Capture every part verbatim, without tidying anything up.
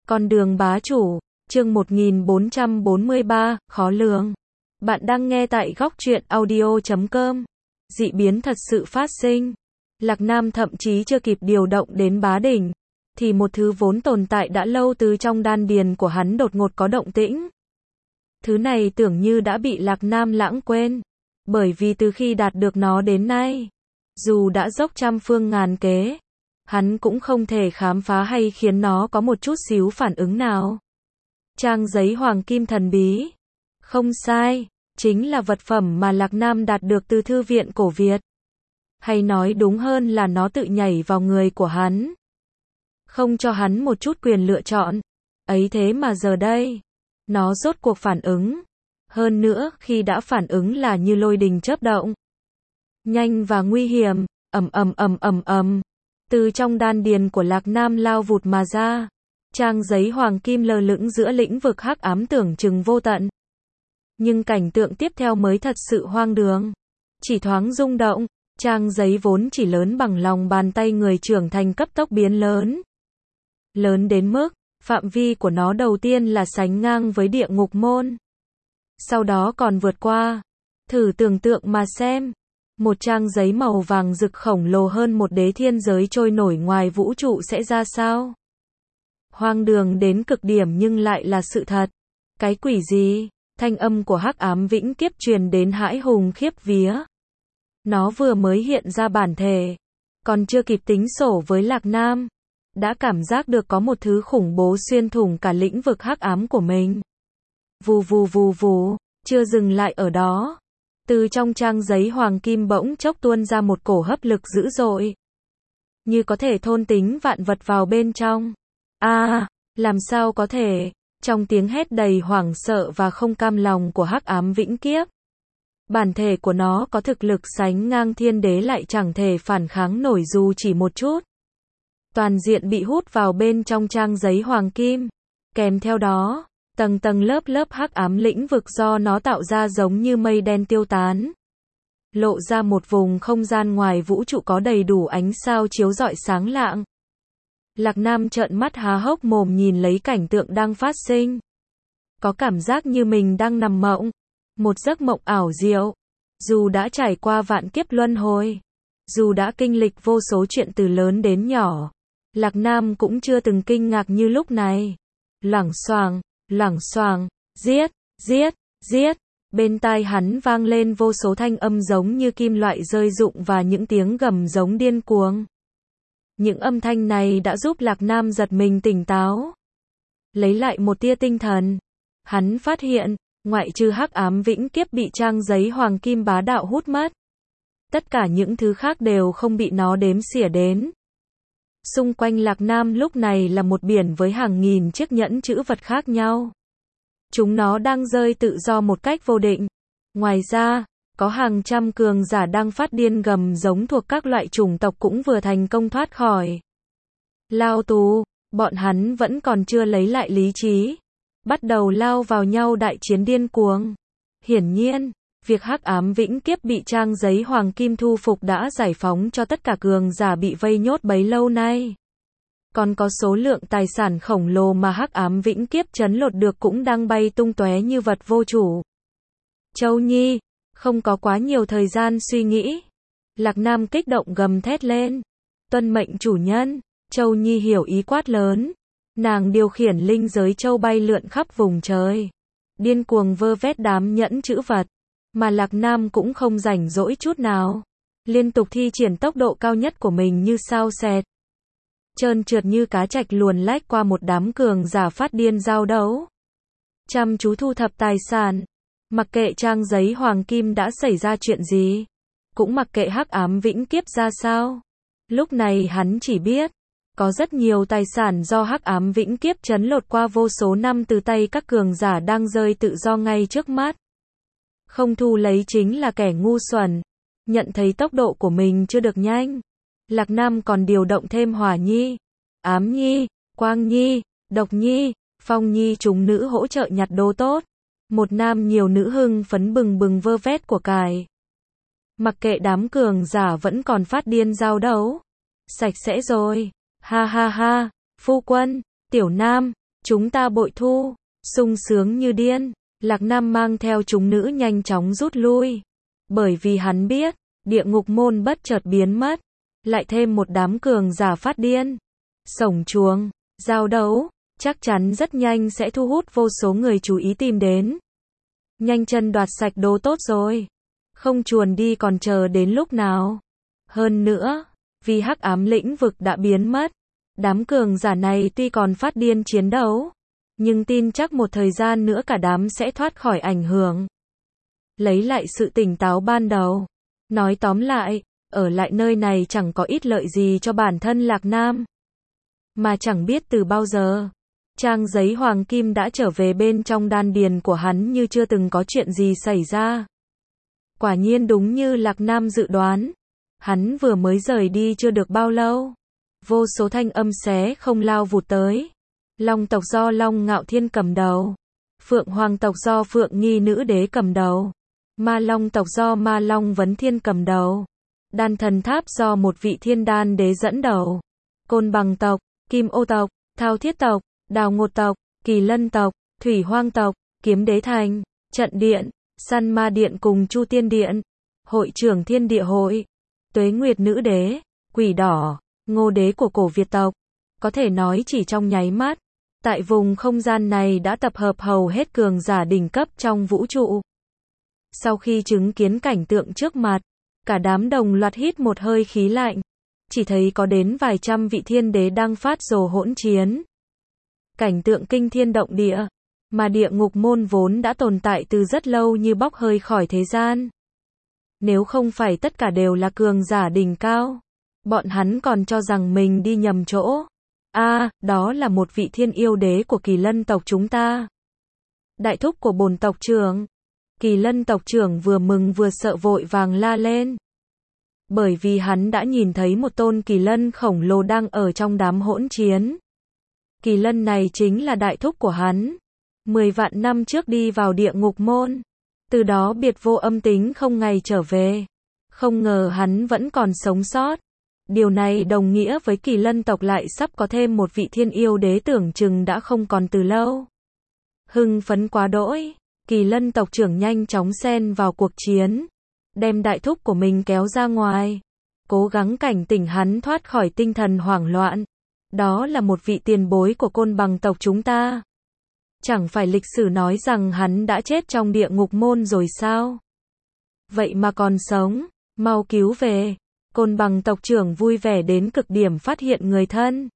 Con đường bá chủ, chương một nghìn bốn trăm bốn mươi ba, khó lường. Bạn đang nghe tại góc truyện audio chấm com. Dị biến thật sự phát sinh. Lạc Nam thậm chí chưa kịp điều động đến bá đỉnh, thì một thứ vốn tồn tại đã lâu từ trong đan điền của hắn đột ngột có động tĩnh. Thứ này tưởng như đã bị Lạc Nam lãng quên, bởi vì từ khi đạt được nó đến nay, dù đã dốc trăm phương ngàn kế, hắn cũng không thể khám phá hay khiến nó có một chút xíu phản ứng nào. Trang giấy hoàng kim thần bí. Không sai, chính là vật phẩm mà Lạc Nam đạt được từ thư viện cổ Việt. Hay nói đúng hơn là nó tự nhảy vào người của hắn, không cho hắn một chút quyền lựa chọn. Ấy thế mà giờ đây, nó rốt cuộc phản ứng. Hơn nữa, khi đã phản ứng là như lôi đình chớp động. Nhanh và nguy hiểm, ầm ầm ầm ầm ầm. Từ trong đan điền của Lạc Nam lao vụt mà ra. Trang giấy hoàng kim lơ lửng giữa lĩnh vực hắc ám tưởng chừng vô tận. Nhưng cảnh tượng tiếp theo mới thật sự hoang đường. Chỉ thoáng rung động, trang giấy vốn chỉ lớn bằng lòng bàn tay người trưởng thành cấp tốc biến lớn. Lớn đến mức, phạm vi của nó đầu tiên là sánh ngang với địa ngục môn. Sau đó còn vượt qua. Thử tưởng tượng mà xem. Một trang giấy màu vàng rực khổng lồ hơn một đế thiên giới trôi nổi ngoài vũ trụ sẽ ra sao? Hoang đường đến cực điểm nhưng lại là sự thật. Cái quỷ gì? Thanh âm của hắc ám vĩnh kiếp truyền đến hãi hùng khiếp vía. Nó vừa mới hiện ra bản thể, còn chưa kịp tính sổ với Lạc Nam, đã cảm giác được có một thứ khủng bố xuyên thủng cả lĩnh vực hắc ám của mình. Vù vù vù vù, chưa dừng lại ở đó. Từ trong trang giấy hoàng kim bỗng chốc tuôn ra một cổ hấp lực dữ dội, như có thể thôn tính vạn vật vào bên trong. A, à, làm sao có thể? Trong tiếng hét đầy hoảng sợ và không cam lòng của hắc ám vĩnh kiếp, bản thể của nó có thực lực sánh ngang thiên đế lại chẳng thể phản kháng nổi dù chỉ một chút. Toàn diện bị hút vào bên trong trang giấy hoàng kim. Kèm theo đó, tầng tầng lớp lớp hắc ám lĩnh vực do nó tạo ra giống như mây đen tiêu tán. Lộ ra một vùng không gian ngoài vũ trụ có đầy đủ ánh sao chiếu rọi sáng lạng. Lạc Nam trợn mắt há hốc mồm nhìn lấy cảnh tượng đang phát sinh. Có cảm giác như mình đang nằm mộng. Một giấc mộng ảo diệu. Dù đã trải qua vạn kiếp luân hồi, dù đã kinh lịch vô số chuyện từ lớn đến nhỏ, Lạc Nam cũng chưa từng kinh ngạc như lúc này. Loảng xoảng, loảng xoảng, giết, giết, giết. Bên tai hắn vang lên vô số thanh âm giống như kim loại rơi rụng và những tiếng gầm giống điên cuồng. Những âm thanh này đã giúp Lạc Nam giật mình tỉnh táo, lấy lại một tia tinh thần. Hắn phát hiện, ngoại trừ hắc ám vĩnh kiếp bị trang giấy hoàng kim bá đạo hút mất, tất cả những thứ khác đều không bị nó đếm xỉa đến. Xung quanh Lạc Nam lúc này là một biển với hàng nghìn chiếc nhẫn chữ vật khác nhau. Chúng nó đang rơi tự do một cách vô định. Ngoài ra, có hàng trăm cường giả đang phát điên gầm giống thuộc các loại chủng tộc cũng vừa thành công thoát khỏi lao tù. Bọn hắn vẫn còn chưa lấy lại lý trí, bắt đầu lao vào nhau đại chiến điên cuồng. Hiển nhiên, việc hắc ám vĩnh kiếp bị trang giấy hoàng kim thu phục đã giải phóng cho tất cả cường giả bị vây nhốt bấy lâu nay. Còn có số lượng tài sản khổng lồ mà hắc ám vĩnh kiếp trấn lột được cũng đang bay tung tóe như vật vô chủ. Châu Nhi, không có quá nhiều thời gian suy nghĩ. Lạc Nam kích động gầm thét lên. Tuân mệnh chủ nhân. Châu Nhi hiểu ý quát lớn. Nàng điều khiển linh giới châu bay lượn khắp vùng trời, điên cuồng vơ vét đám nhẫn chữ vật. Mà Lạc Nam cũng không rảnh rỗi chút nào, liên tục thi triển tốc độ cao nhất của mình như sao xẹt, trơn trượt như cá trạch luồn lách qua một đám cường giả phát điên giao đấu, chăm chú thu thập tài sản. Mặc kệ trang giấy hoàng kim đã xảy ra chuyện gì, cũng mặc kệ hắc ám vĩnh kiếp ra sao, lúc này hắn chỉ biết, có rất nhiều tài sản do hắc ám vĩnh kiếp trấn lột qua vô số năm từ tay các cường giả đang rơi tự do ngay trước mắt. Không thu lấy chính là kẻ ngu xuẩn. Nhận thấy tốc độ của mình chưa được nhanh, Lạc Nam còn điều động thêm Hỏa Nhi, Ám Nhi, Quang Nhi, Độc Nhi, Phong Nhi chúng nữ hỗ trợ nhặt đồ tốt. Một nam nhiều nữ hưng phấn bừng bừng vơ vét của cải. Mặc kệ đám cường giả vẫn còn phát điên giao đấu. Sạch sẽ rồi. Ha ha ha, phu quân, tiểu nam, Chúng ta bội thu, sung sướng như điên. Lạc Nam mang theo chúng nữ nhanh chóng rút lui. Bởi vì hắn biết, địa ngục môn bất chợt biến mất. Lại thêm một đám cường giả phát điên. Sổng chuồng, giao đấu, chắc chắn rất nhanh sẽ thu hút vô số người chú ý tìm đến. Nhanh chân đoạt sạch đồ tốt rồi. Không chuồn đi còn chờ đến lúc nào. Hơn nữa, vì hắc ám lĩnh vực đã biến mất. Đám cường giả này tuy còn phát điên chiến đấu, nhưng tin chắc một thời gian nữa cả đám sẽ thoát khỏi ảnh hưởng. Lấy lại sự tỉnh táo ban đầu. Nói tóm lại, ở lại nơi này chẳng có ích lợi gì cho bản thân Lạc Nam. Mà chẳng biết từ bao giờ, trang giấy hoàng kim đã trở về bên trong đan điền của hắn như chưa từng có chuyện gì xảy ra. Quả nhiên đúng như Lạc Nam dự đoán. Hắn vừa mới rời đi chưa được bao lâu. Vô số thanh âm xé không lao vụt tới. Long tộc do Long Ngạo Thiên cầm đầu. Phượng Hoàng tộc do Phượng Nghi Nữ Đế cầm đầu. Ma Long tộc do Ma Long Vấn Thiên cầm đầu. Đan Thần Tháp do một vị thiên đan đế dẫn đầu. Côn Bằng tộc, Kim Ô tộc, Thao Thiết tộc, Đào Ngột tộc, Kỳ Lân tộc, Thủy Hoang tộc, Kiếm Đế Thành, Trận Điện, Săn Ma Điện cùng Chu Tiên Điện. Hội trưởng Thiên Địa Hội, Tuế Nguyệt Nữ Đế, Quỷ Đỏ, Ngô Đế của cổ Việt tộc. Có thể nói chỉ trong nháy mắt, tại vùng không gian này đã tập hợp hầu hết cường giả đỉnh cấp trong vũ trụ. Sau khi chứng kiến cảnh tượng trước mặt, cả đám đồng loạt hít một hơi khí lạnh. Chỉ thấy có đến vài trăm vị thiên đế đang phát rồ hỗn chiến. Cảnh tượng kinh thiên động địa, mà địa ngục môn vốn đã tồn tại từ rất lâu như bốc hơi khỏi thế gian. Nếu không phải tất cả đều là cường giả đỉnh cao, bọn hắn còn cho rằng mình đi nhầm chỗ. A, à, đó là một vị thiên yêu đế của Kỳ Lân tộc chúng ta. Đại thúc của bổn tộc trưởng. Kỳ Lân tộc trưởng vừa mừng vừa sợ vội vàng la lên. Bởi vì hắn đã nhìn thấy một tôn kỳ lân khổng lồ đang ở trong đám hỗn chiến. Kỳ lân này chính là đại thúc của hắn. Mười vạn năm trước đi vào địa ngục môn. Từ đó biệt vô âm tính không ngày trở về. Không ngờ hắn vẫn còn sống sót. Điều này đồng nghĩa với Kỳ Lân tộc lại sắp có thêm một vị thiên yêu đế tưởng chừng đã không còn từ lâu. Hưng phấn quá đỗi, Kỳ Lân tộc trưởng nhanh chóng xen vào cuộc chiến, đem đại thúc của mình kéo ra ngoài, cố gắng cảnh tỉnh hắn thoát khỏi tinh thần hoảng loạn. Đó là một vị tiền bối của Côn Bằng tộc chúng ta. Chẳng phải lịch sử nói rằng hắn đã chết trong địa ngục môn rồi sao? Vậy mà còn sống, mau cứu về. Côn Bằng tộc trưởng vui vẻ đến cực điểm phát hiện người thân.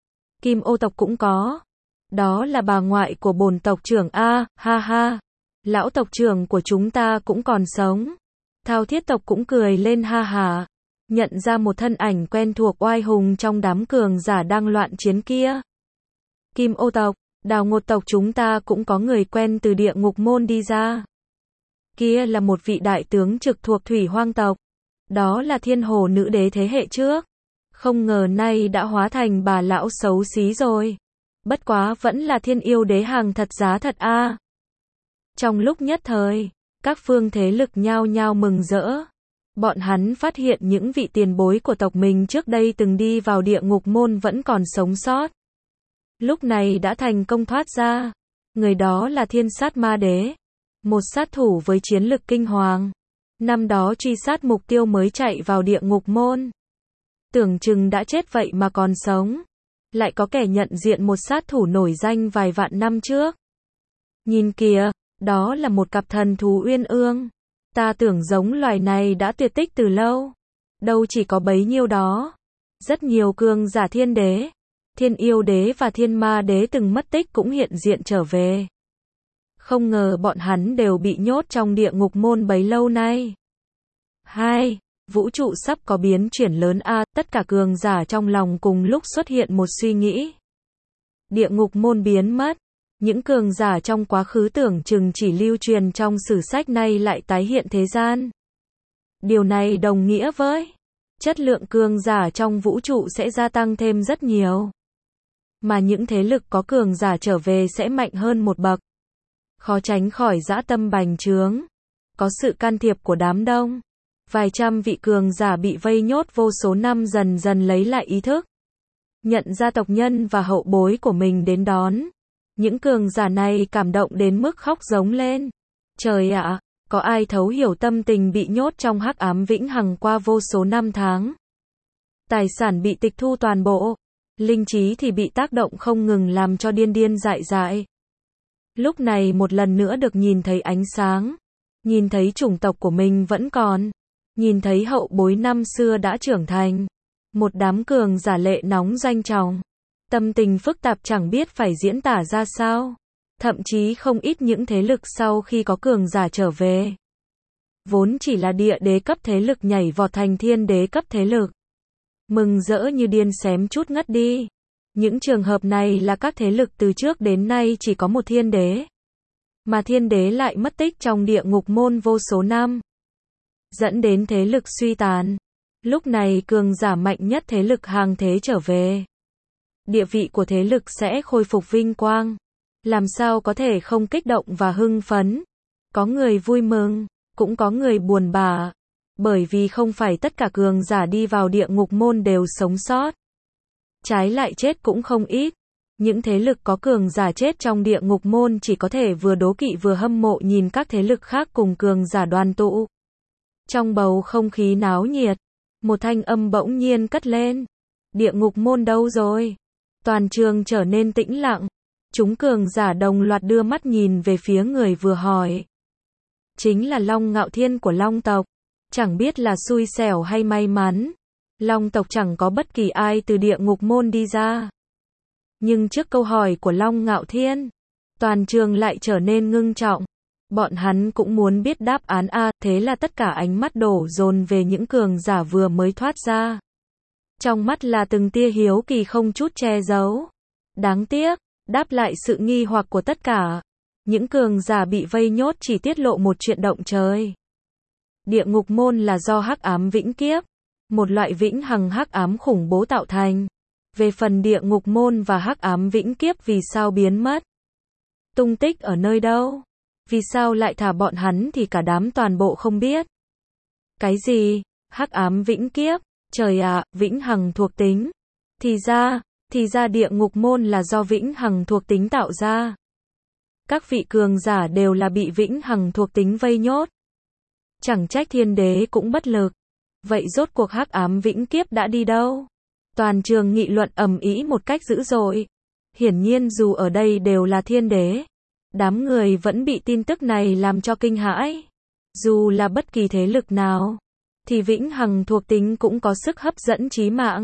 Kim Ô tộc cũng có. Đó là bà ngoại của bổn tộc trưởng a, ha ha. Lão tộc trưởng của chúng ta cũng còn sống. Thao Thiết tộc cũng cười lên ha ha. Nhận ra một thân ảnh quen thuộc oai hùng trong đám cường giả đang loạn chiến kia. Kim Ô tộc, Đào Ngột tộc chúng ta cũng có người quen từ địa ngục môn đi ra. Kia là một vị đại tướng trực thuộc Thủy Hoang tộc. Đó là Thiên Hồ Nữ Đế thế hệ trước. Không ngờ nay đã hóa thành bà lão xấu xí rồi. Bất quá vẫn là thiên yêu đế hàng thật giá thật a. À. Trong lúc nhất thời, các phương thế lực nhao nhao mừng rỡ. Bọn hắn phát hiện những vị tiền bối của tộc mình trước đây từng đi vào địa ngục môn vẫn còn sống sót. Lúc này đã thành công thoát ra. Người đó là Thiên Sát Ma Đế. Một sát thủ với chiến lực kinh hoàng. Năm đó truy sát mục tiêu mới chạy vào địa ngục môn. Tưởng chừng đã chết vậy mà còn sống. Lại có kẻ nhận diện một sát thủ nổi danh vài vạn năm trước. Nhìn kìa, đó là một cặp thần thú uyên ương. Ta tưởng giống loài này đã tuyệt tích từ lâu. Đâu chỉ có bấy nhiêu đó. Rất nhiều cường giả thiên đế, thiên yêu đế và thiên ma đế từng mất tích cũng hiện diện trở về. Không ngờ bọn hắn đều bị nhốt trong địa ngục môn bấy lâu nay. Hai, vũ trụ sắp có biến chuyển lớn a, à, tất cả cường giả trong lòng cùng lúc xuất hiện một suy nghĩ. Địa ngục môn biến mất, những cường giả trong quá khứ tưởng chừng chỉ lưu truyền trong sử sách nay lại tái hiện thế gian. Điều này đồng nghĩa với chất lượng cường giả trong vũ trụ sẽ gia tăng thêm rất nhiều. Mà những thế lực có cường giả trở về sẽ mạnh hơn một bậc. Khó tránh khỏi dã tâm bành trướng. Có sự can thiệp của đám đông. Vài trăm vị cường giả bị vây nhốt vô số năm dần dần lấy lại ý thức. Nhận ra tộc nhân và hậu bối của mình đến đón. Những cường giả này cảm động đến mức khóc giống lên. Trời ạ, có ai thấu hiểu tâm tình bị nhốt trong hắc ám vĩnh hằng qua vô số năm tháng. Tài sản bị tịch thu toàn bộ, linh trí thì bị tác động không ngừng làm cho điên điên dại dại. Lúc này một lần nữa được nhìn thấy ánh sáng, nhìn thấy chủng tộc của mình vẫn còn, nhìn thấy hậu bối năm xưa đã trưởng thành. Một đám cường giả lệ nóng doanh trọng, tâm tình phức tạp chẳng biết phải diễn tả ra sao. Thậm chí không ít những thế lực sau khi có cường giả trở về, vốn chỉ là địa đế cấp thế lực nhảy vọt thành thiên đế cấp thế lực. Mừng rỡ như điên xém chút ngất đi. Những trường hợp này là các thế lực từ trước đến nay chỉ có một thiên đế. Mà thiên đế lại mất tích trong địa ngục môn vô số năm, dẫn đến thế lực suy tàn. Lúc này cường giả mạnh nhất thế lực hàng thế trở về, địa vị của thế lực sẽ khôi phục vinh quang. Làm sao có thể không kích động và hưng phấn. Có người vui mừng, cũng có người buồn bã, bởi vì không phải tất cả cường giả đi vào địa ngục môn đều sống sót. Trái lại chết cũng không ít. Những thế lực có cường giả chết trong địa ngục môn chỉ có thể vừa đố kỵ vừa hâm mộ nhìn các thế lực khác cùng cường giả đoàn tụ. Trong bầu không khí náo nhiệt, một thanh âm bỗng nhiên cất lên. Địa ngục môn đâu rồi? Toàn trường trở nên tĩnh lặng. Chúng cường giả đồng loạt đưa mắt nhìn về phía người vừa hỏi. Chính là Long Ngạo Thiên của Long tộc. Chẳng biết là xui xẻo hay may mắn, Long tộc chẳng có bất kỳ ai từ địa ngục môn đi ra. Nhưng trước câu hỏi của Long Ngạo Thiên, toàn trường lại trở nên ngưng trọng. Bọn hắn cũng muốn biết đáp án a, thế là tất cả ánh mắt đổ dồn về những cường giả vừa mới thoát ra. Trong mắt là từng tia hiếu kỳ không chút che giấu. Đáng tiếc, đáp lại sự nghi hoặc của tất cả, những cường giả bị vây nhốt chỉ tiết lộ một chuyện động trời. Địa ngục môn là do hắc ám vĩnh kiếp, một loại vĩnh hằng hắc ám khủng bố tạo thành. Về phần địa ngục môn và hắc ám vĩnh kiếp vì sao biến mất? Tung tích ở nơi đâu? Vì sao lại thả bọn hắn thì cả đám toàn bộ không biết. Cái gì? Hắc ám vĩnh kiếp? Trời ạ, vĩnh hằng thuộc tính. Thì ra, thì ra địa ngục môn là do vĩnh hằng thuộc tính tạo ra. Các vị cường giả đều là bị vĩnh hằng thuộc tính vây nhốt. Chẳng trách thiên đế cũng bất lực. Vậy rốt cuộc hắc ám vĩnh kiếp đã đi đâu? Toàn trường nghị luận ầm ĩ một cách dữ dội. Hiển nhiên dù ở đây đều là thiên đế, đám người vẫn bị tin tức này làm cho kinh hãi. Dù là bất kỳ thế lực nào, thì vĩnh hằng thuộc tính cũng có sức hấp dẫn chí mạng.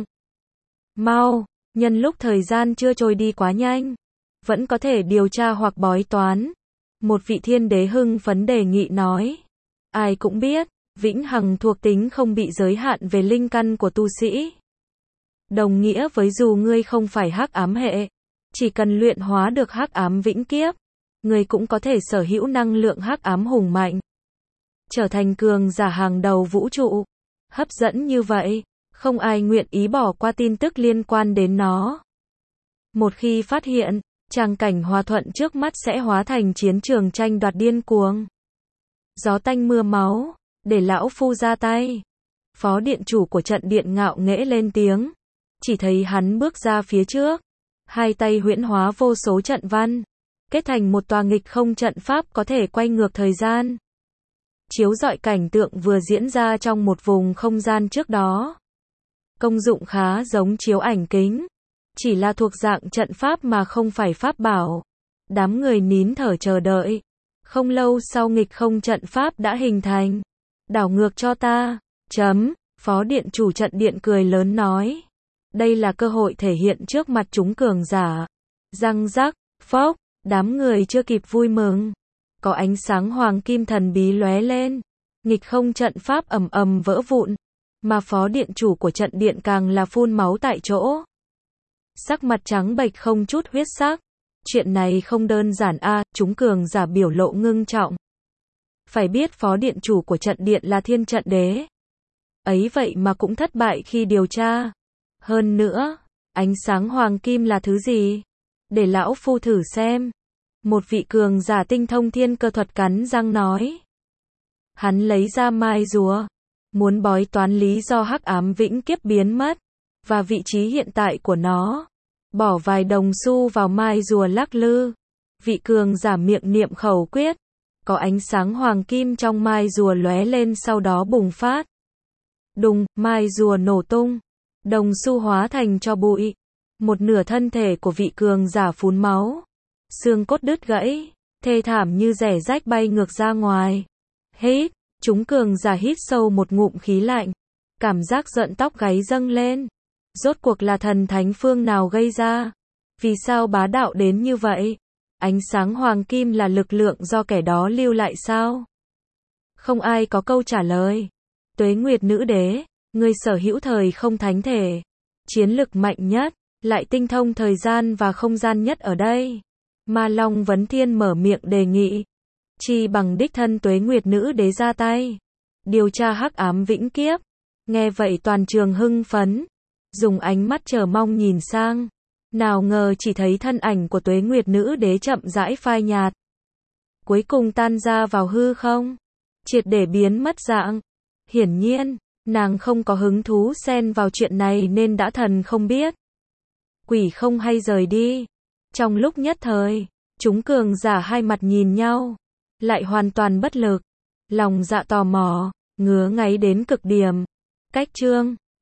Mau, nhân lúc thời gian chưa trôi đi quá nhanh, vẫn có thể điều tra hoặc bói toán. Một vị thiên đế hưng phấn đề nghị nói. Ai cũng biết, vĩnh hằng thuộc tính không bị giới hạn về linh căn của tu sĩ. Đồng nghĩa với dù ngươi không phải hắc ám hệ, chỉ cần luyện hóa được hắc ám vĩnh kiếp, ngươi cũng có thể sở hữu năng lượng hắc ám hùng mạnh, trở thành cường giả hàng đầu vũ trụ. Hấp dẫn như vậy, không ai nguyện ý bỏ qua tin tức liên quan đến nó. Một khi phát hiện, tràng cảnh hòa thuận trước mắt sẽ hóa thành chiến trường tranh đoạt điên cuồng. Gió tanh mưa máu, để lão phu ra tay. Phó điện chủ của trận điện ngạo nghễ lên tiếng. Chỉ thấy hắn bước ra phía trước, hai tay huyễn hóa vô số trận văn, kết thành một tòa nghịch không trận pháp có thể quay ngược thời gian. Chiếu rọi cảnh tượng vừa diễn ra trong một vùng không gian trước đó. Công dụng khá giống chiếu ảnh kính, chỉ là thuộc dạng trận pháp mà không phải pháp bảo. Đám người nín thở chờ đợi. Không lâu sau nghịch không trận pháp đã hình thành. Đảo ngược cho ta. Chấm. Phó điện chủ trận điện cười lớn nói. Đây là cơ hội thể hiện trước mặt chúng cường giả. Răng rắc, phốc, đám người chưa kịp vui mừng. Có ánh sáng hoàng kim thần bí lóe lên. Nghịch không trận pháp ầm ầm vỡ vụn. Mà phó điện chủ của trận điện càng là phun máu tại chỗ. Sắc mặt trắng bệch không chút huyết sắc. Chuyện này không đơn giản a, à, chúng cường giả biểu lộ ngưng trọng. Phải biết phó điện chủ của trận điện là thiên trận đế. Ấy vậy mà cũng thất bại khi điều tra. Hơn nữa, ánh sáng hoàng kim là thứ gì? Để lão phu thử xem. Một vị cường giả tinh thông thiên cơ thuật cắn răng nói. Hắn lấy ra mai rùa, muốn bói toán lý do hắc ám vĩnh kiếp biến mất, và vị trí hiện tại của nó. Bỏ vài đồng xu vào mai rùa lắc lư. Vị cường giả miệng niệm khẩu quyết, có ánh sáng hoàng kim trong mai rùa lóe lên sau đó bùng phát. Đùng, mai rùa nổ tung, đồng xu hóa thành tro bụi. Một nửa thân thể của vị cường giả phun máu, xương cốt đứt gãy, thê thảm như rẻ rách bay ngược ra ngoài. Hít, chúng cường giả hít sâu một ngụm khí lạnh, cảm giác giận tóc gáy dâng lên. Rốt cuộc là thần thánh phương nào gây ra? Vì sao bá đạo đến như vậy? Ánh sáng hoàng kim là lực lượng do kẻ đó lưu lại sao? Không ai có câu trả lời. Tuế Nguyệt Nữ Đế, người sở hữu thời không thánh thể, chiến lực mạnh nhất, lại tinh thông thời gian và không gian nhất ở đây. Ma Long Vấn Thiên mở miệng đề nghị, chi bằng đích thân Tuế Nguyệt Nữ Đế ra tay, điều tra hắc ám vĩnh kiếp. Nghe vậy toàn trường hưng phấn, dùng ánh mắt chờ mong nhìn sang. Nào ngờ chỉ thấy thân ảnh của Tuế Nguyệt Nữ Đế chậm rãi phai nhạt, cuối cùng tan ra vào hư không, triệt để biến mất dạng. Hiển nhiên, nàng không có hứng thú xen vào chuyện này nên đã thần không biết, quỷ không hay rời đi. Trong lúc nhất thời, chúng cường giả hai mặt nhìn nhau, lại hoàn toàn bất lực, lòng dạ tò mò, ngứa ngáy đến cực điểm. Cách chương